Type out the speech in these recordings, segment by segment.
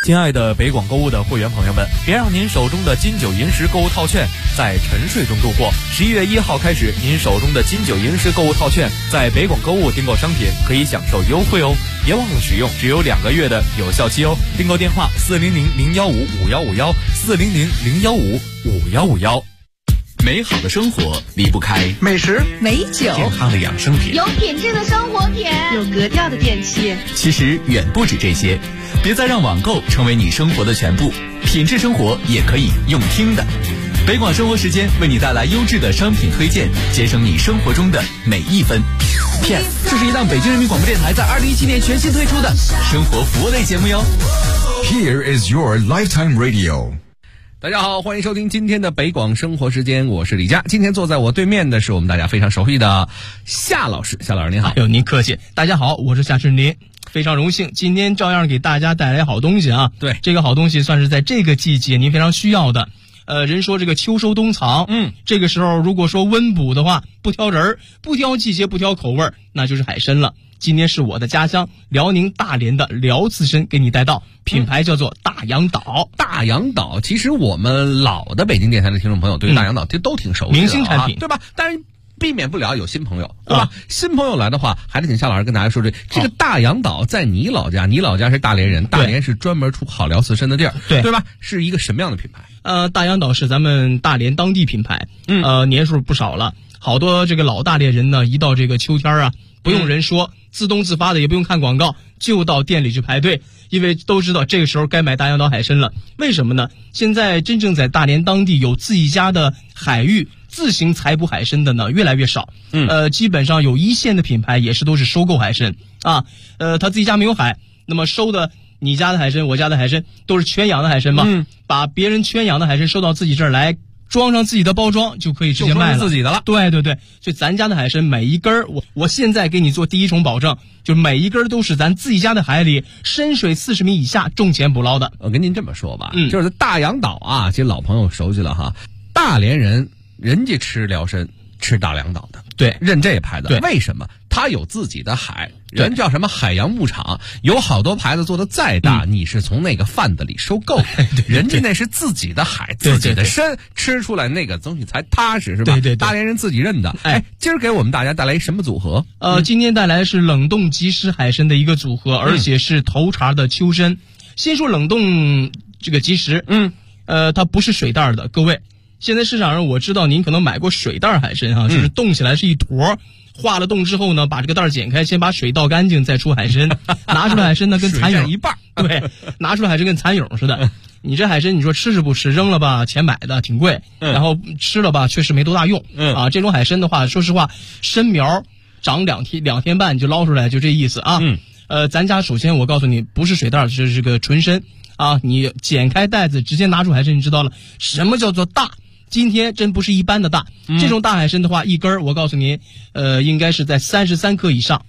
亲爱的北广购物的会员朋友们，别让您手中的金九银十购物套券在沉睡中度过。11月1号开始，您手中的金九银十购物套券在北广购物订购商品可以享受优惠哦，别忘了使用，只有2个月的有效期哦。订购电话400-015-5151，400-015-5151。 美好的生活离不开美食、 美酒、 健康的养生品， 有品质的生活品， 有格调的电器。 其实远不止这些，别再让网购成为你生活的全部，品质生活也可以用听的。北广生活时间为你带来优质的商品推荐，节省你生活中的每一分。PS， 这是一档北京人民广播电台在2017年全新推出的生活服务类节目哟。 Here is your lifetime radio。 大家好，欢迎收听今天的北广生活时间，我是李佳。今天坐在我对面的是我们大家非常熟悉的夏老师。夏老师您好。 哎呦，您客气。大家好，我是夏春林，非常荣幸今天照样给大家带来好东西啊。 对， 这个好东西算是在这个季节您非常需要的。人说这个秋收冬藏，这个时候如果说温补的话，不挑人，不挑季节，不挑口味，那就是海参了。今天是我的家乡辽宁大连的辽刺参给你带到，品牌叫做大洋岛。 大洋岛，其实我们老的北京电台的听众朋友对大洋岛都挺熟悉的， 明星产品， 对吧？但是避免不了有新朋友，对吧？新朋友来的话，还得请夏老师跟大家说这个大洋岛在你老家，你老家是大连人，大连是专门出好辽刺参的地儿，对吧？是一个什么样的品牌？ 大洋岛是咱们大连当地品牌，年数不少了，好多这个老大连人呢，一到这个秋天啊，不用人说，自动自发的，也不用看广告，就到店里去排队，因为都知道这个时候该买大洋岛海参了。为什么呢？现在真正在大连当地有自己家的海域自行采捕海参的呢，越来越少。基本上有一线的品牌也是都是收购海参啊。他自己家没有海，那么收的你家的海参，我家的海参都是圈养的海参嘛，把别人圈养的海参收到自己这儿来，装上自己的包装就可以直接卖了， 自己的了。 对，所以咱家的海参每一根我现在给你做第一重保证，就每一根都是咱自己家的海里深水40米以下种潜捕捞的。 我跟您这么说吧，就是大洋岛啊，其实老朋友熟悉了哈，大连人家吃辽参吃大洋岛的， 对， 认这牌子。 对， 为什么？他有自己的海，人叫什么海洋牧场，有好多牌子做的再大，你是从那个贩子里收购的，人家那是自己的海，自己的参，吃出来那个东西才踏实，是吧？ 对， 大连人自己认的。今儿给我们大家带来什么组合？ 今天带来是冷冻即食海参的一个组合，而且是头茬的秋参。先说冷冻这个即食，它不是水袋的，各位。现在市场上我知道您可能买过水袋海参哈，就是冻起来是一坨，化了冻之后呢，把这个袋剪开，先把水倒干净，再出海参。拿出来海参呢，跟蚕蛹一半， 对，拿出来海参跟蚕蛹似的。你这海参，你说吃是不吃？扔了吧，钱买的挺贵，然后吃了吧，确实没多大用。这种海参的话，说实话，参苗长2天半就捞出来，就这意思啊。咱家首先我告诉你，不是水袋，是个纯参啊。你剪开袋子，直接拿出海参，你知道了什么叫做大。今天真不是一般的大，这种大海参的话，一根我告诉您，应该是在33克以上。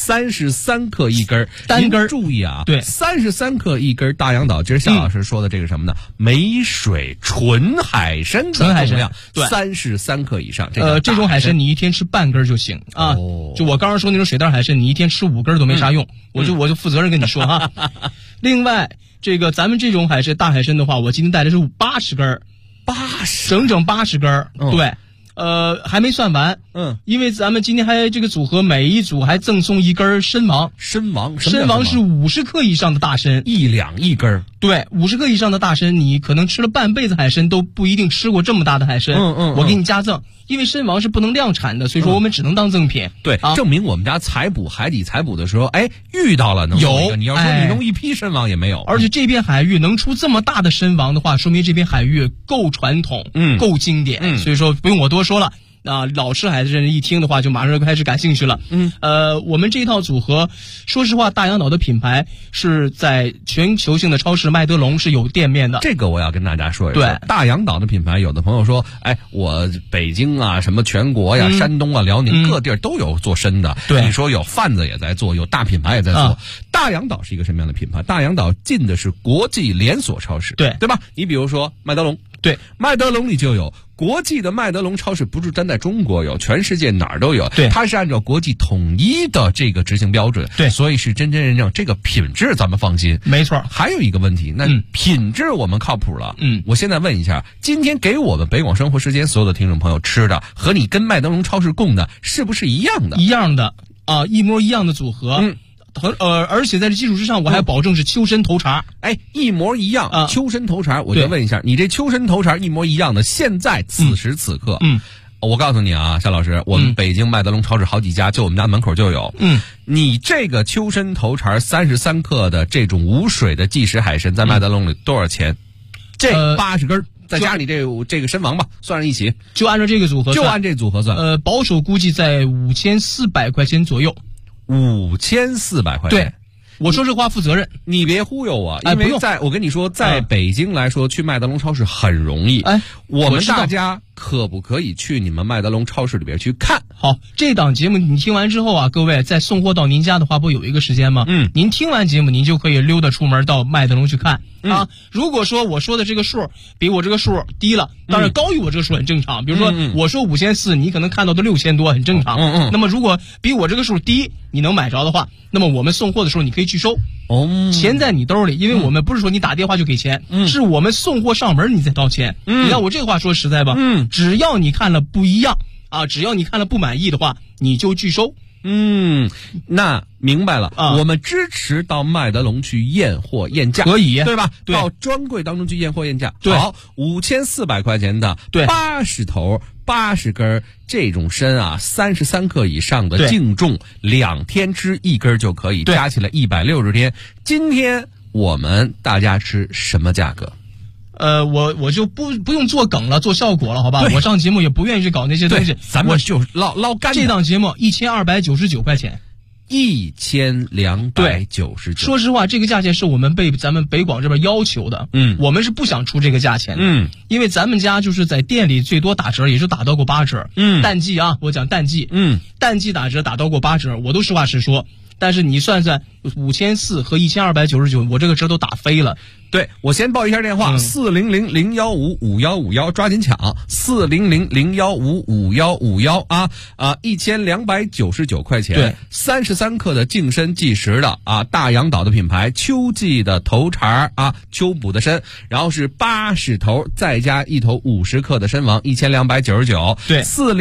33克一根， 单根。 注意啊， 对 ，33克一根大洋岛。今儿夏老师说的这个什么呢？没水纯海参的重量， 对 ，33克以上。 这种海参你一天吃半根就行啊。就我刚刚说那种水袋海参，你一天吃5根都没啥用。我就负责任跟你说哈。另外，这个咱们这种大海参的话，我今天带的是80根。整整80根，对，还没算完，因为咱们今天还这个组合，每一组还赠送一根参王。参王是50克以上的大参 ，1两1根。 对，50克以上的大参，你可能吃了半辈子海参都不一定吃过这么大的海参。我给你加赠，因为参王是不能量产的，所以说我们只能当赠品。 对，证明我们家海底采捕的时候，遇到了能有一个。你要说你弄一批参王也没有。 而且这片海域能出这么大的参王的话，说明这片海域够传统，够经典。所以说不用我多说了。老吃海参人一听的话，就马上开始感兴趣了。我们这一套组合，说实话，大洋岛的品牌是在全球性的超市麦德龙是有店面的。 这个我要跟大家说一说。对，大洋岛的品牌，有的朋友说，我北京啊，什么全国呀、山东啊、辽宁各地儿都有做参的。 对， 你说有贩子也在做，有大品牌也在做。大洋岛是一个什么样的品牌？大洋岛进的是国际连锁超市，对吧？你比如说麦德龙。 对， 麦德龙里就有。国际的麦德龙超市不是单在中国有，全世界哪儿都有。 对， 它是按照国际统一的这个执行标准。 对， 所以是真真正正这个品质咱们放心。 没错。 还有一个问题，那品质我们靠谱了。我现在问一下，今天给我们北广生活时间所有的听众朋友吃的，和你跟麦德龙超市供的是不是一样的？ 一样的啊，一模一样的组合。而且在这基础之上，我还保证是秋参头茬。 一模一样啊！秋参头茬，我就问一下，你这秋参头茬一模一样的，现在此时此刻，我告诉你啊，夏老师，我们北京麦德龙超市好几家，就我们家门口就有。你这个秋参头茬33克的这种无水的即食海参，在麦德龙里多少钱？这80根。再加你这个参王吧，算上一起， 就按照这个组合算， 就按这组合算。 保守估计在5400块钱左右。 5400块钱。 对，我说这话负责任， 你别忽悠我，因为我跟你说，在北京来说，去麦德龙超市很容易。我们大家可不可以去你们麦德龙超市里边去看？ 好，这档节目你听完之后啊，各位在送货到您家的话，不有一个时间吗？您听完节目，您就可以溜达出门到麦德龙去看。如果说我说的这个数比我这个数低了，当然高于我这个数很正常。比如说我说5400，你可能看到的6000多，很正常。那么如果比我这个数低，你能买着的话，那么我们送货的时候你可以拒收。钱在你兜里，因为我们不是说你打电话就给钱，是我们送货上门你再掏钱。你看我这个话说实在吧，只要你看了不一样啊，只要你看了不满意的话，你就拒收。 那明白了我们支持到麦德龙去验货验价， 可以， 对吧？ 对， 到专柜当中去验货验价。 对， 好，5400块钱的，对，80头80根这种参啊，33克以上的净重，2天吃1根就可以，加起来160天。今天我们大家吃什么价格？ 我就不用做梗了，做效果了，好吧？我上节目也不愿意去搞那些东西， 咱们就捞干的。 这档节目1299块钱 ，1299。 说实话，这个价钱是我们被咱们北广这边要求的。我们是不想出这个价钱的。因为咱们家就是在店里最多打折，也是打到过8折。淡季啊，我讲淡季。淡季打折打到过8折，我都实话实说。但是你算算5400和1299，我这个折都打飞了。 对，我先报一下电话，400-015-5151，抓紧抢，400-015-5151啊，1299块钱， 对 ，33克的净参即食的啊，大洋岛的品牌秋季的头茬啊，秋捕的参，然后是80头，再加1头50克的参王，1299， 对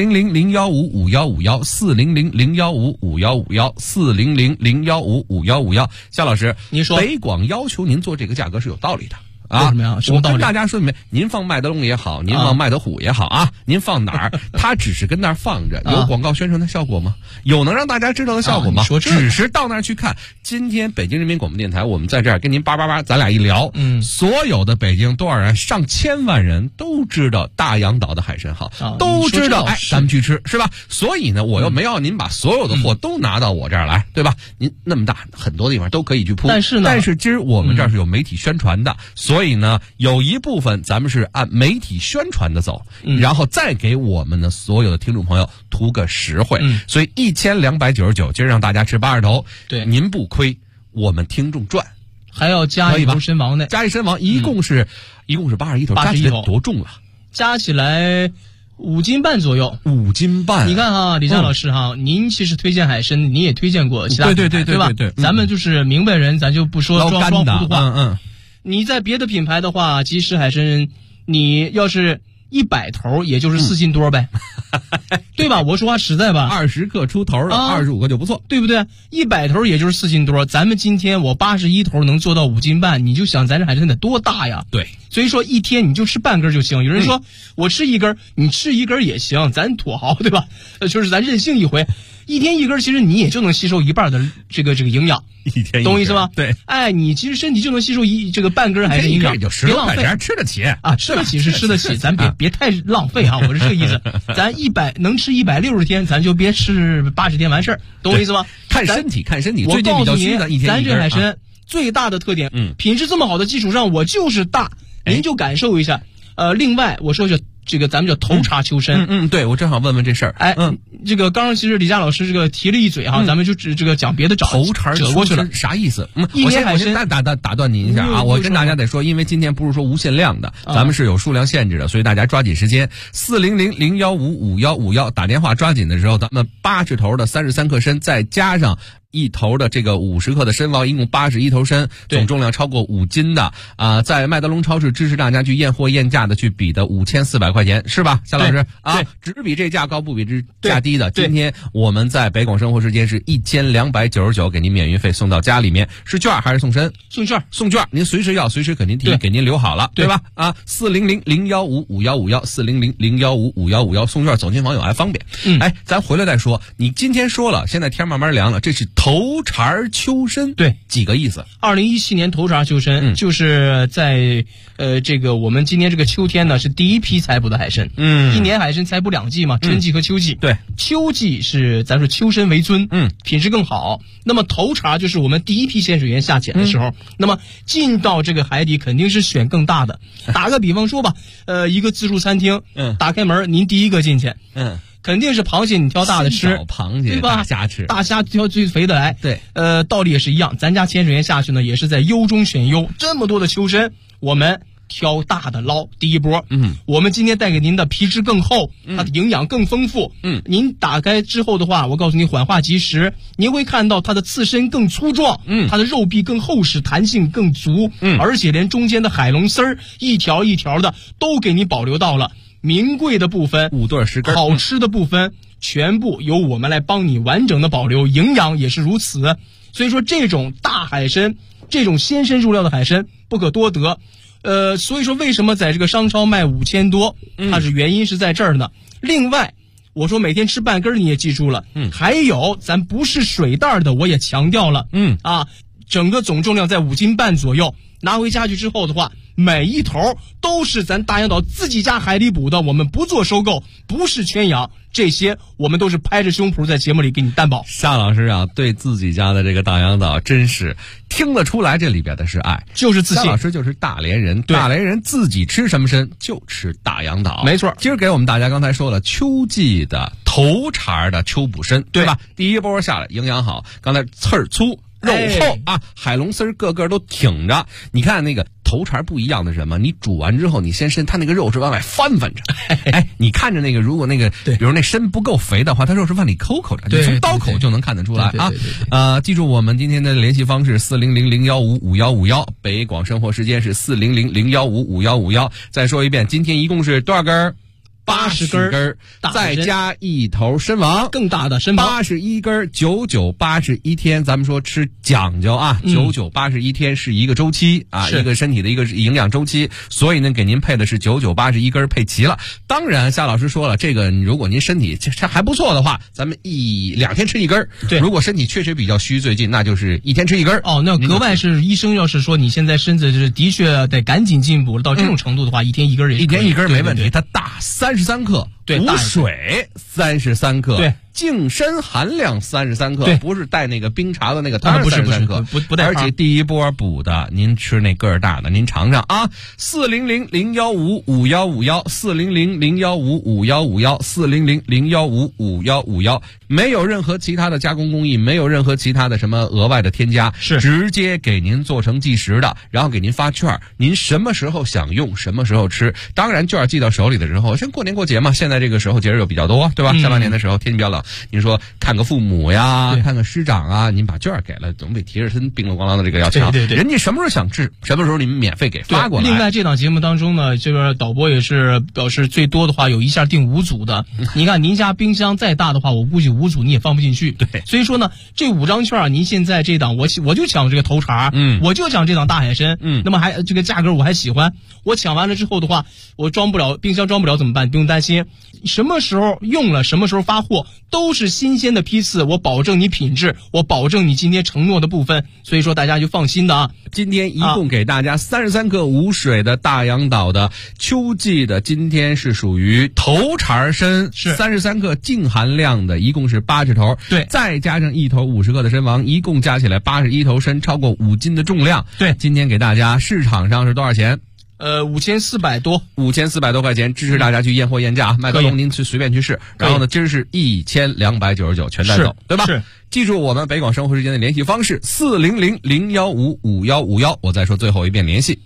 ，400-015-5151，400-015-5151，400-015-5151。夏老师， 您说北广要求您做这个价格是有道理的。 为什么呀？什么道理？ 我跟大家说明白，您放麦德龙也好，您放麦德虎也好啊，您放哪儿，它只是跟那儿放着，有广告宣传的效果吗？有能让大家知道的效果吗？只是到那儿去看。今天北京人民广播电台，我们在这儿跟您叭叭叭，咱俩一聊，所有的北京多少人，上千万人都知道大洋岛的海参好，都知道，咱们去吃是吧？所以呢，我又没要您把所有的货都拿到我这儿来，对吧？您那么大，很多地方都可以去铺，但是今儿我们这儿是有媒体宣传的，所以呢，有一部分咱们是按媒体宣传的走，然后再给我们的所有的听众朋友图个实惠。所以1299，今儿让大家吃80头， 对， 您不亏，我们听众赚， 还要加一头参王呢， 加一参王，一共是81头，加起来多重了？ 加起来5斤半左右 ，5斤半。 你看哈，李佳老师哈，您其实推荐海参，你也推荐过其他品牌，对吧？咱们就是明白人，咱就不说装糊涂话。你在别的品牌的话，即食海参，你要是100头，也就是4斤多呗，对吧？我说话实在吧 ，20克出头的，25个就不错， 对不对？100头也就是4斤多，咱们今天我81头能做到5斤半，你就想咱这海参得多大呀？ 对， 所以说一天你就吃半根就行。有人说我吃1根，你吃1根也行，咱土豪对吧？就是咱任性一回。一天1根，其实你也就能吸收1半的这个营养，懂我意思吗？ 对， 你其实身体就能吸收这个半根海参营养， 别浪费，吃得起啊，吃得起是吃得起，咱别太浪费啊！我是这个意思，咱能吃160天，咱就别吃80天完事儿，懂我意思吗？ 看身体， 我告诉你，咱这海参最大的特点， 嗯， 品质这么好的基础上，我就是大，您就感受一下。另外我说是这个咱们叫头茬秋参。 对，我正好问问这事儿。 这个刚刚其实李佳老师这个提了一嘴哈，咱们就这个讲别的头茬折过去了， 啥意思？ 一年海参打断您一下啊，我跟大家得说，因为今天不是说无限量的，咱们是有数量限制的，所以大家抓紧时间，400-015-5151打电话抓紧的时候，咱们80头的33克参，再加上1头的这个50克的参王，一共81头参，总重量超过5斤的在麦德龙超市支持大家去验货验价的去比的5400块钱，是吧，夏老师啊？只比这价高不比这价低的。今天我们在北广生活时间是1299，给您免运费送到家里面，是券还是送参？送券，您随时要随时给您提，给您留好了，对吧？400-015-5151，400-015-5151，送券走进网友还方便。咱回来再说。你今天说了，现在天慢慢凉了，这是头茬秋参， 对， 几个意思 ？2017年头茬秋参，就是在这个我们今年这个秋天呢，是第一批采捕的海参。一年海参采捕2季嘛，春季和秋季。 对， 秋季是咱说秋参为尊，品质更好。那么头茬就是我们第一批潜水员下潜的时候，那么进到这个海底肯定是选更大的。打个比方说吧，一个自助餐厅，打开门，您第一个进去，肯定是螃蟹，你挑大的吃， 小螃蟹，对吧？大虾吃， 大虾挑最肥的来。 对， 道理也是一样。咱家潜水员下去呢，也是在优中选优，这么多的秋参，我们挑大的捞。第一波，我们今天带给您的皮质更厚，它的营养更丰富。您打开之后的话，我告诉你缓化即食，您会看到它的刺身更粗壮，它的肉壁更厚实，弹性更足，而且连中间的海龙丝儿一条一条的都给你保留到了。名贵的部分 5对10根， 好吃的部分全部由我们来帮你完整的保留，营养也是如此。所以说这种大海参，这种鲜参入料的海参不可多得。所以说为什么在这个商超卖5000多，它是原因是在这儿呢。另外我说每天吃半根你也记住了，还有咱不是水袋的，我也强调了，整个总重量在5斤半左右，拿回家去之后的话，每一头都是咱大洋岛自己家海里捕的，我们不做收购，不是圈养，这些我们都是拍着胸脯在节目里给你担保。 夏老师啊，对自己家的这个大洋岛真是听得出来，这里边的是爱， 就是自信。 夏老师就是大连人，大连人自己吃什么参就吃大洋岛， 没错。 今儿给我们大家刚才说了秋季的头茬的秋捕参，对吧？第一波下来营养好，刚才刺儿粗肉厚海龙丝个个都挺着。你看那个头茬不一样的是什么？你煮完之后，你先它那个肉是往外翻着。你看着那个，如果那个，比如那参不够肥的话，它肉是往里抠着，你从刀口就能看得出来啊。记住我们今天的联系方式400-015-5151，北广生活时间是400-015-5151。再说一遍，今天一共是多少根？80根，再加1头参王， 更大的参王 ，81根，9981天。咱们说吃讲究啊，9981天是一个周期啊，一个身体的一个营养周期，所以呢，给您配的是9981根配齐了。当然，夏老师说了，这个如果您身体这还不错的话，咱们2天吃1根。对，如果身体确实比较虚，最近那就是1天吃1根。 那格外是医生要是说你现在身子是的确得赶紧进步了，到这种程度的话，1天1根也是 1天1根没问题。它大33克，无水33克， 对， 净参含量33克，不是带那个冰碴的那个汤33克， 不带。 而且第一波补的，您吃那个儿大的，您尝尝啊。400-015-5151，400-015-5151，400-015-5151，没有任何其他的加工工艺，没有任何其他的什么额外的添加， 是直接给您做成即食的，然后给您发券，您什么时候想用什么时候吃。当然券寄到手里的时候，像过年过节嘛，现在这个时候节日又比较多，对吧？下半年的时候天气比较冷，您说看个父母呀，看个师长啊，您把券给了，总比提着身冰了咣啷的这个要强。 对， 人家什么时候想吃，什么时候你们免费给发过来。 另外这档节目当中呢，这个导播也是表示最多的话有一下订5组的。你看您家冰箱再大的话，我估计5组你也放不进去。 对， 所以说呢，这5张券您现在这档我就抢这个头茬，我就抢这档大海参，那么还这个价格我还喜欢。我抢完了之后的话，我冰箱装不了怎么办？不用担心，什么时候用了什么时候发货，都是新鲜的批次，我保证你品质，我保证你今天承诺的部分，所以说大家就放心的啊。 今天一共给大家33克无水的大洋岛的秋季的，今天是属于头茬参，是33克净含量的，一共是80头， 对， 再加上1头50克的参王，一共加起来81头参，超过5斤的重量。 对， 今天给大家市场上是多少钱 5400多 ，5400多块钱，支持大家去验货验价，麦德龙您去随便去试。然后呢，今儿是1299全带走，对吧？ 是。 记住我们北广生活时间的联系方式400-015-5151，我再说最后一遍联系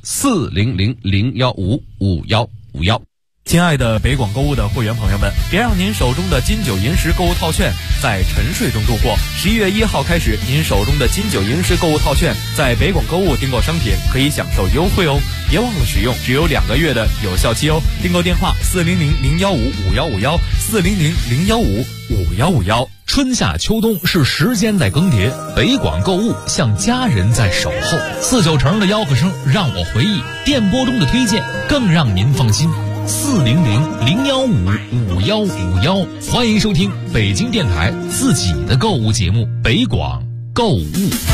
400-015-5151。 亲爱的北广购物的会员朋友们，别让您手中的金九银十购物套券在沉睡中度过。11月1号开始，您手中的金九银十购物套券在北广购物订购商品可以享受优惠哦，别忘了使用，只有2个月的有效期哦。订购电话400-015-5151，400-015-5151。 春夏秋冬是时间在更迭，北广购物像家人在守候。49乘的吆喝声让我回忆，电波中的推荐更让您放心。400-015-5151，欢迎收听北京电台自己的购物节目《北广购物》。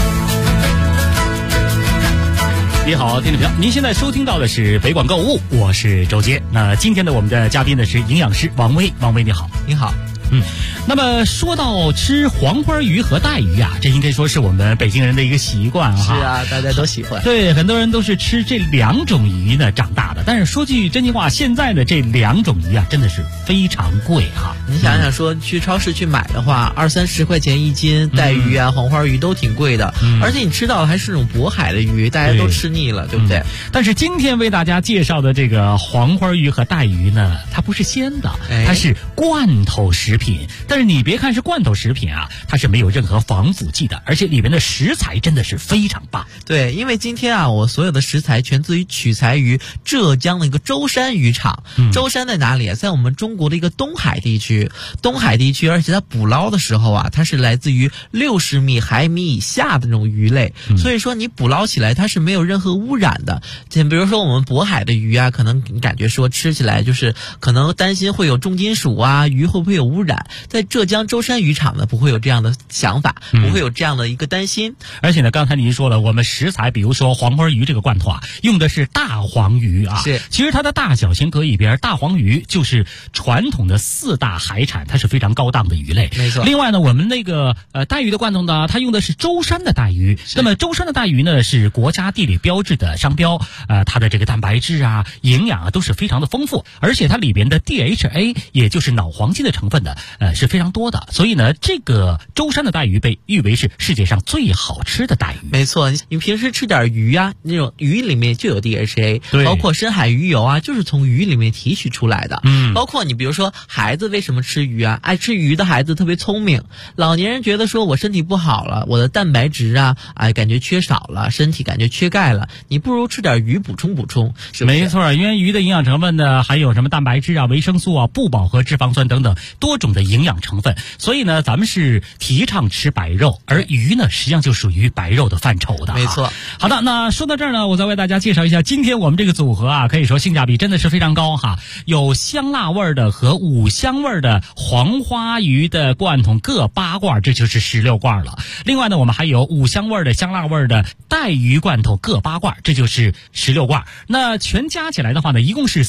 你好，听众朋友，您现在收听到的是北广购物，我是周杰。那今天的我们的嘉宾呢是营养师王威，王威你好。 你好。 那么说到吃黄花鱼和带鱼啊，这应该说是我们北京人的一个习惯哈。 是啊，大家都喜欢。 对，很多人都是吃这2种鱼呢长大的。但是说句真心话，现在的这2种鱼啊，真的是非常贵哈。 你想想说，去超市去买的话，20-30块钱1斤，带鱼啊、黄花鱼都挺贵的。而且你吃到的还是那种渤海的鱼，大家都吃腻了，对不对？ 但是今天为大家介绍的这个黄花鱼和带鱼呢，它不是鲜的，它是罐头食品。但是你别看是罐头食品啊，它是没有任何防腐剂的，而且里面的食材真的是非常棒。 对，因为今天啊，我所有的食材全自于取材于浙江的一个舟山渔场。舟山在哪里啊？在我们中国的一个东海地区。东海地区，而且它捕捞的时候啊，它是来自于60米海米以下的那种鱼类，所以说你捕捞起来它是没有任何污染的。比如说我们渤海的鱼啊，可能你感觉说吃起来就是可能担心会有重金属啊，鱼会不会有污染？在浙江舟山渔场呢，不会有这样的想法，不会有这样的一个担心。 而且呢，刚才您说了，我们食材比如说黄花鱼这个罐头啊，用的是大黄鱼啊。 是， 其实它的大小先搁一边，大黄鱼就是传统的4大海产，它是非常高档的鱼类。 没错。 另外呢，我们那个带鱼的罐头呢，它用的是舟山的带鱼。那么舟山的带鱼呢，是国家地理标志的商标，它的这个蛋白质啊、营养啊都是非常的丰富，而且它里边的 DHA 也就是脑黄金的成分呢，是非常多的。所以呢，这个舟山的带鱼被誉为是世界上最好吃的带鱼。 没错，你平时吃点鱼啊，那种鱼里面就有 DHA， 包括深海鱼油啊，就是从鱼里面提取出来的。包括你比如说孩子为什么吃鱼啊？爱吃鱼的孩子特别聪明，老年人觉得说我身体不好了，我的蛋白质啊，感觉缺少了，身体感觉缺钙了，你不如吃点鱼补充补充，是不是？ 没错，因为鱼的营养成分呢，还有什么蛋白质啊、维生素啊、不饱和脂肪酸等等多种的营养成分，所以呢，咱们是提倡吃白肉，而鱼呢，实际上就属于白肉的范畴的。 没错。 好的，那说到这儿呢，我再为大家介绍一下今天我们这个组合啊，可以说性价比真的是非常高哈，有香辣味的和五香味的黄花鱼的罐头各8罐，这就是16罐了。另外呢，我们还有五香味的、香辣味的带鱼罐头各8罐，这就是16罐。那全加起来的话呢，一共是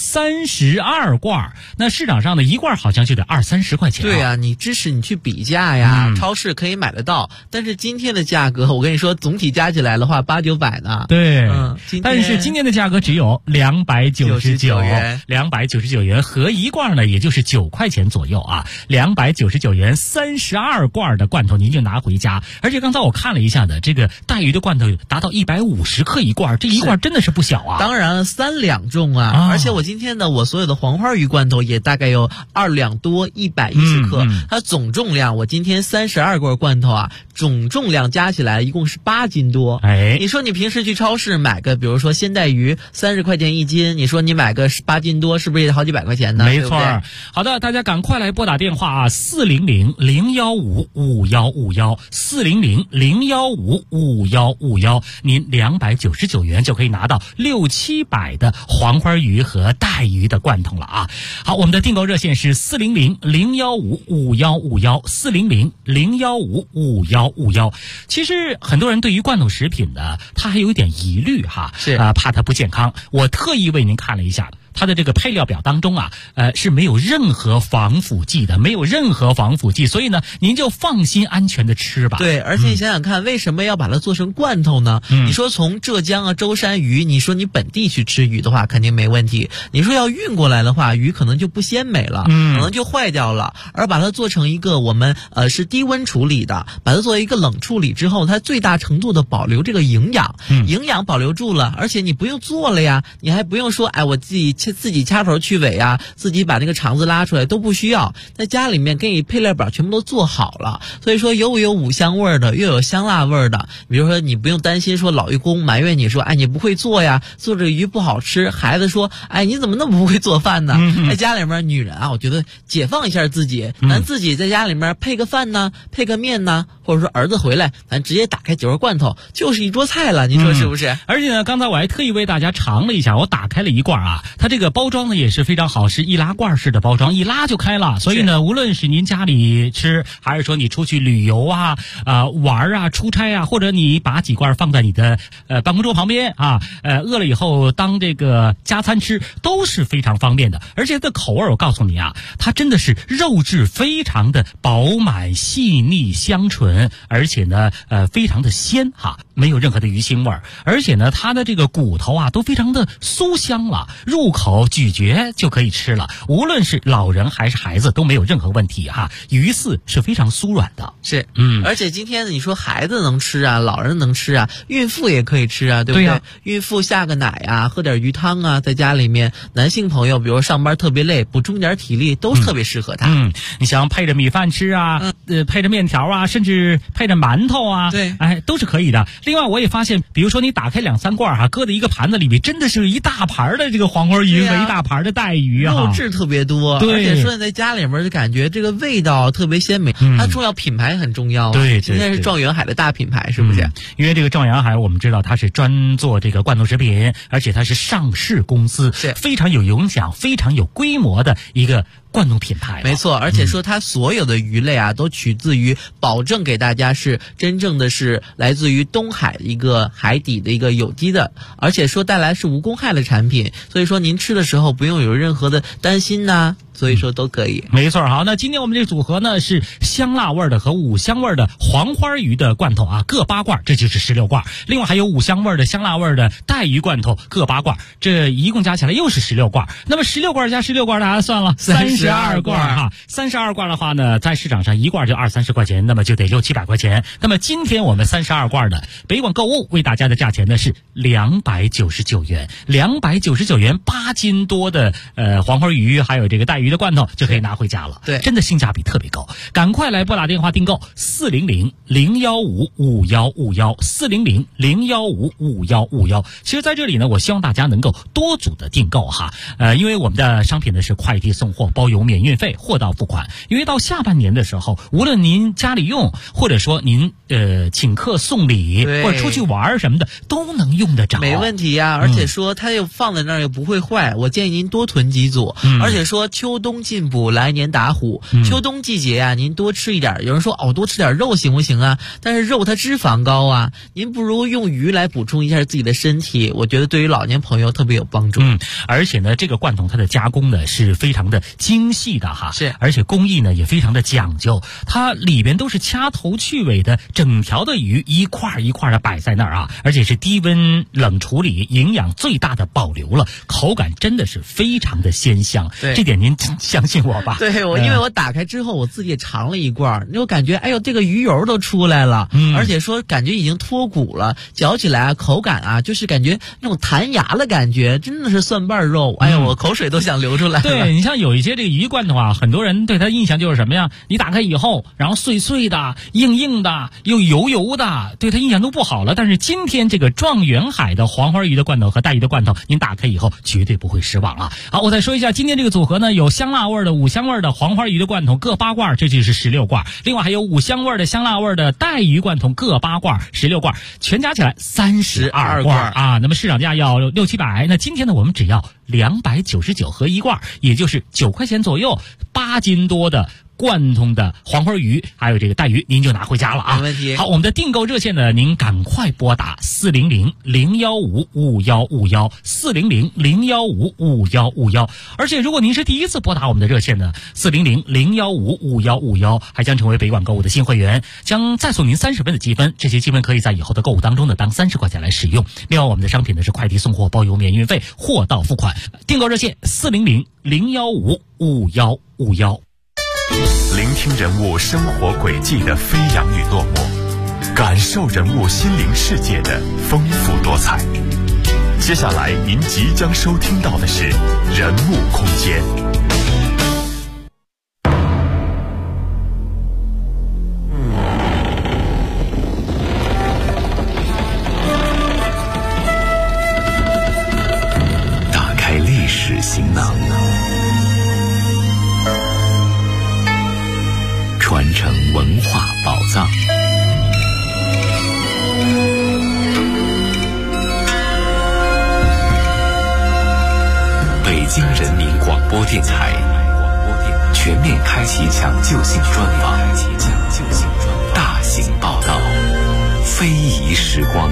32罐。那市场上的一罐好像就得20-30块钱。 对啊，你支持你去比价呀，超市可以买得到。但是今天的价格，我跟你说，总体加起来的话，800-900呢。 对，但是今天的价格只有299元，299元合一罐呢，也就是9块钱左右啊。299元32罐的罐头您就拿回家。而且刚才我看了一下的，这个带鱼的罐头达到150克一罐，这一罐真的是不小啊。 当然3两重啊，而且我今天的我所有的黄花鱼罐头也大概有2两多110克，它总重量我今天32罐罐头啊，总重量加起来一共是8斤多。你说你平时去超市买个比如说鲜带鱼30块钱1斤，你说你买个8斤多，是不是也得好几百块钱呢？ 没错。好的，大家赶快来拨打电话啊，400-015-5151，400-015-5151，您299元就可以拿到600-700的黄花鱼和带鱼的罐头了啊。好，我们的订购热线是400-015-5151，400-015-5151。其实很多人对于罐头食品呢，他还有一点疑虑哈， 是怕它不健康。我特意为您看了一下， 它的这个配料表当中啊，是没有任何防腐剂的，没有任何防腐剂，所以呢，您就放心安全的吃吧。 对，而且你想想看，为什么要把它做成罐头呢？你说从浙江啊舟山鱼，你说你本地去吃鱼的话，肯定没问题。你说要运过来的话，鱼可能就不鲜美了，可能就坏掉了。而把它做成一个我们是低温处理的，把它作为一个冷处理之后，它最大程度的保留这个营养，营养保留住了，而且你不用做了呀，你还不用说我自己掐头去尾啊，自己把那个肠子拉出来都不需要，在家里面给你配料表全部都做好了。所以说有五香味的，又有香辣味的。比如说你不用担心说老员工埋怨你说你不会做呀，做这个鱼不好吃，孩子说你怎么那么不会做饭呢？在家里面女人我觉得解放一下自己，咱自己在家里面配个饭呢，配个面呢，或者说儿子回来咱直接打开酒肉罐头就是一桌菜了，你说是不是？ 而且呢，刚才我还特意为大家尝了一下，我打开了一罐啊，它这个包装呢也是非常好，是易拉罐式的包装，一拉就开了。所以呢，无论是您家里吃，还是说你出去旅游玩啊，出差啊，或者你把几罐放在你的办公桌旁边饿了以后当这个加餐吃，都是非常方便的。而且它的口味我告诉你它真的是肉质非常的饱满、细腻、香醇，而且呢非常的鲜没有任何的鱼腥味儿。而且呢它的这个骨头都非常的酥香了，入口咀嚼就可以吃了，无论是老人还是孩子都没有任何问题鱼饲是非常酥软的。 是而且今天你说孩子能吃老人能吃孕妇也可以吃对不对？ 对孕妇下个奶喝点鱼汤在家里面，男性朋友比如上班特别累，补充点体力都特别适合他。 你想配着米饭吃配着面条甚至配着馒头对， 都是可以的。另外我也发现，比如说你打开2-3罐搁在一个盘子里面，真的是一大盘的这个黄花鱼和一大盘的带鱼肉质特别多， 对， 而且说在家里面就感觉这个味道特别鲜美。它重要品牌很重要对， 今天是状元海的大品牌，是不是？ 因为这个状元海我们知道它是专做这个罐头食品，而且它是上市公司， 是非常有影响、非常有规模的一个罐头品牌。 没错，而且说它所有的鱼类都取自于保证给大家是真正的是来自于东海一个海底的一个有机的，而且说带来是无公害的产品，所以说您吃的时候不用有任何的担心所以说都可以。 没错。好，那今天我们这个组合呢是香辣味的和五香味的黄花鱼的罐头各8罐，这就是16罐。另外还有五香味的、香辣味的带鱼罐头各8罐，这一共加起来又是16罐。那么16罐加16罐大家算了32罐32罐的话呢，在市场上一罐就20-30块钱，那么就得600-700块钱。那么今天我们32罐的北广购物为大家的价钱呢是299元，299元8斤多的黄花鱼还有这个带鱼的罐头就可以拿回家了。 对， 真的性价比特别高，赶快来拨打电话订购400-015-5151，400-015-5151。其实在这里呢，我希望大家能够多组的订购因为我们的商品呢是快递送货，包邮免运费，货到付款。因为到下半年的时候，无论您家里用，或者说您请客送礼，或者出去玩什么的，都能用得着， 没问题而且说它又放在那儿又不会坏，我建议您多囤几组。而且说秋冬进补，来年打虎。秋冬季节您多吃一点。有人说多吃点肉行不行但是肉它脂肪高您不如用鱼来补充一下自己的身体，我觉得对于老年朋友特别有帮助。 而且呢，这个罐头它的加工呢是非常的精细的是， 而且工艺呢也非常的讲究，它里边都是掐头去尾的整条的鱼一块一块的摆在那儿而且是低温冷处理，营养最大的保留了，口感真的是非常的鲜香。 对， 这点您相信我吧？ 对，因为我打开之后我自己也尝了一罐，我感觉这个鱼油都出来了，而且说感觉已经脱骨了，嚼起来口感就是感觉那种弹牙的感觉，真的是蒜瓣肉。我口水都想流出来了。 对，你像有一些这个鱼罐头很多人对它印象就是什么呀？你打开以后，然后碎碎的、硬硬的、又油油的，对它印象都不好了。但是今天这个状元海的黄花鱼的罐头和带鱼的罐头，您打开以后绝对不会失望好，我再说一下，今天这个组合呢，有香辣味的、五香味的黄花鱼的罐头各8罐，这就是16罐。另外还有五香味的、香辣味的带鱼罐头各8罐，16罐，全加起来32罐那么市场价要600-700，那今天呢我们只要299合1罐，也就是9块钱左右，8斤多的贯通的黄花鱼，还有这个带鱼，您就拿回家了啊。 没问题。 好，我们的订购热线呢，您赶快拨打400-015-5151 400-015-5151。而且如果您是第一次拨打我们的热线呢，400-015-5151，还将成为北广购物的新会员，将再送您30分的积分，这些积分可以在以后的购物当中呢当30块钱来使用。另外我们的商品呢是快递送货包邮免运费，货到付款。订购热线400-015-5151。 聆听人物生活轨迹的飞扬与落寞，感受人物心灵世界的丰富多彩。接下来您即将收听到的是人物空间。 打开历史行囊，传承文化宝藏。北京人民广播电台全面开启抢救性专访，大型报道，非遗时光。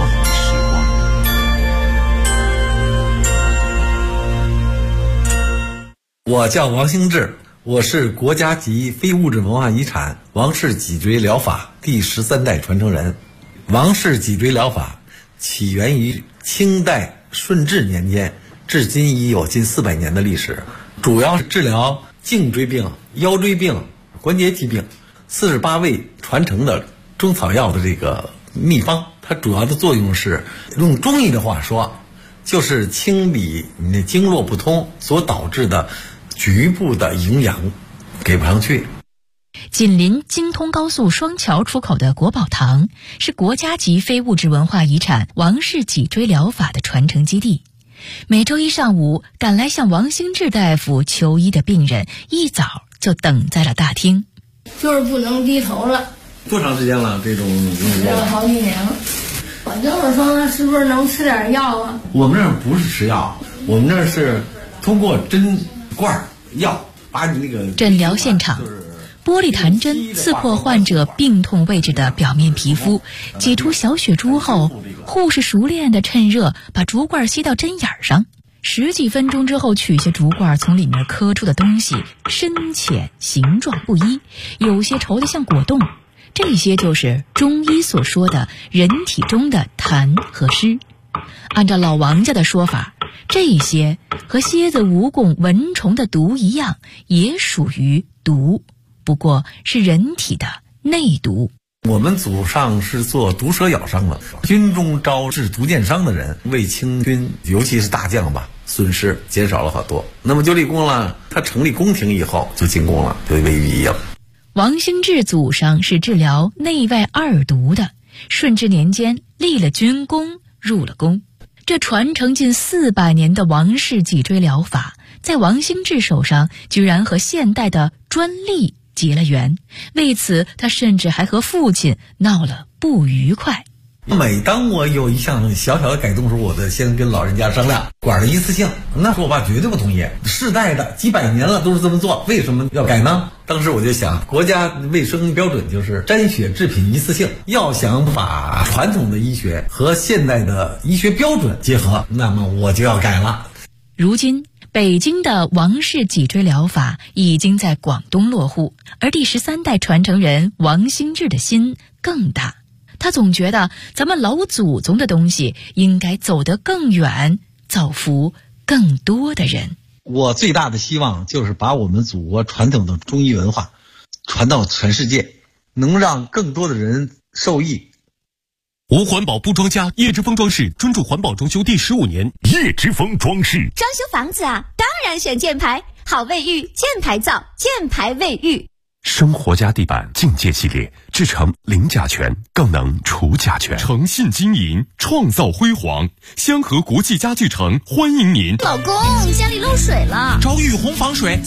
我叫王兴志，我是国家级非物质文化遗产王氏脊椎疗法第13代传承人。王氏脊椎疗法起源于清代顺治年间，至今已有近400年的历史，主要是治疗颈椎病、腰椎病、关节疾病，48味传承的中草药的这个秘方。它主要的作用是，用中医的话说，就是清理你的经络不通所导致的局部的营养给不上去。 紧邻京通高速双桥出口的国宝堂是国家级非物质文化遗产王氏脊椎疗法的传承基地。每周一上午，赶来向王兴志大夫求医的病人一早就等在了大厅。 就是不能低头了。 多长时间了？这种吃了好几年了。我就是说，是不是能吃点药啊？ 我们这儿不是吃药，我们这儿是通过针管药把你那个诊疗现场。玻璃弹针刺破患者病痛位置的表面皮肤，挤出小血珠后，护士熟练地趁热把竹罐吸到针眼上。10几分钟之后，取下竹罐，从里面磕出的东西深浅形状不一，有些稠得像果冻。这些就是中医所说的人体中的痰和湿。按照老王家的说法，这些和蝎子、蜈蚣、蚊虫的毒一样，也属于毒，不过是人体的内毒。 我们祖上是做毒蛇咬伤的，军中招致毒箭伤的人，为清军尤其是大将吧，损失减少了好多。那么就立功了，他成立宫廷以后就进宫了，就位于一了。 王兴志祖上是治疗内外二毒的，顺治年间立了军功，入了宫。这传承近400年的王氏脊椎疗法，在王兴志手上居然和现代的专利结了缘，为此他甚至还和父亲闹了不愉快。 每当我有一项小小的改动的时候，我得先跟老人家商量，管的一次性。那时候我爸绝对不同意，世代的几百年了都是这么做，为什么要改呢？当时我就想，国家卫生标准就是沾血制品一次性，要想把传统的医学和现代的医学标准结合，那么我就要改了。 如今北京的王氏脊椎疗法已经在广东落户，而第13代传承人王兴志的心更大。他总觉得咱们老祖宗的东西应该走得更远，造福更多的人。 我最大的希望就是把我们祖国传统的中医文化传到全世界，能让更多的人受益。 无环保不装家，叶之峰装饰专注环保装修第15年。叶之峰装饰装修房子啊，当然选箭牌，好卫浴，箭牌造，箭牌卫浴。 生活家地板境界系列，制成零甲醛，更能除甲醛。诚信经营，创造辉煌。香河国际家具城欢迎您。 老公，家里漏水了， 找雨虹防水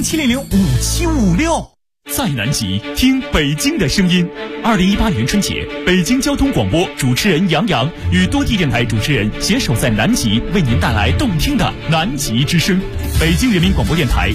，400-700-5756。 在南极听北京的声音。2018年春节，北京交通广播主持人杨洋与多地电台主持人携手在南极，为您带来动听的南极之声。北京人民广播电台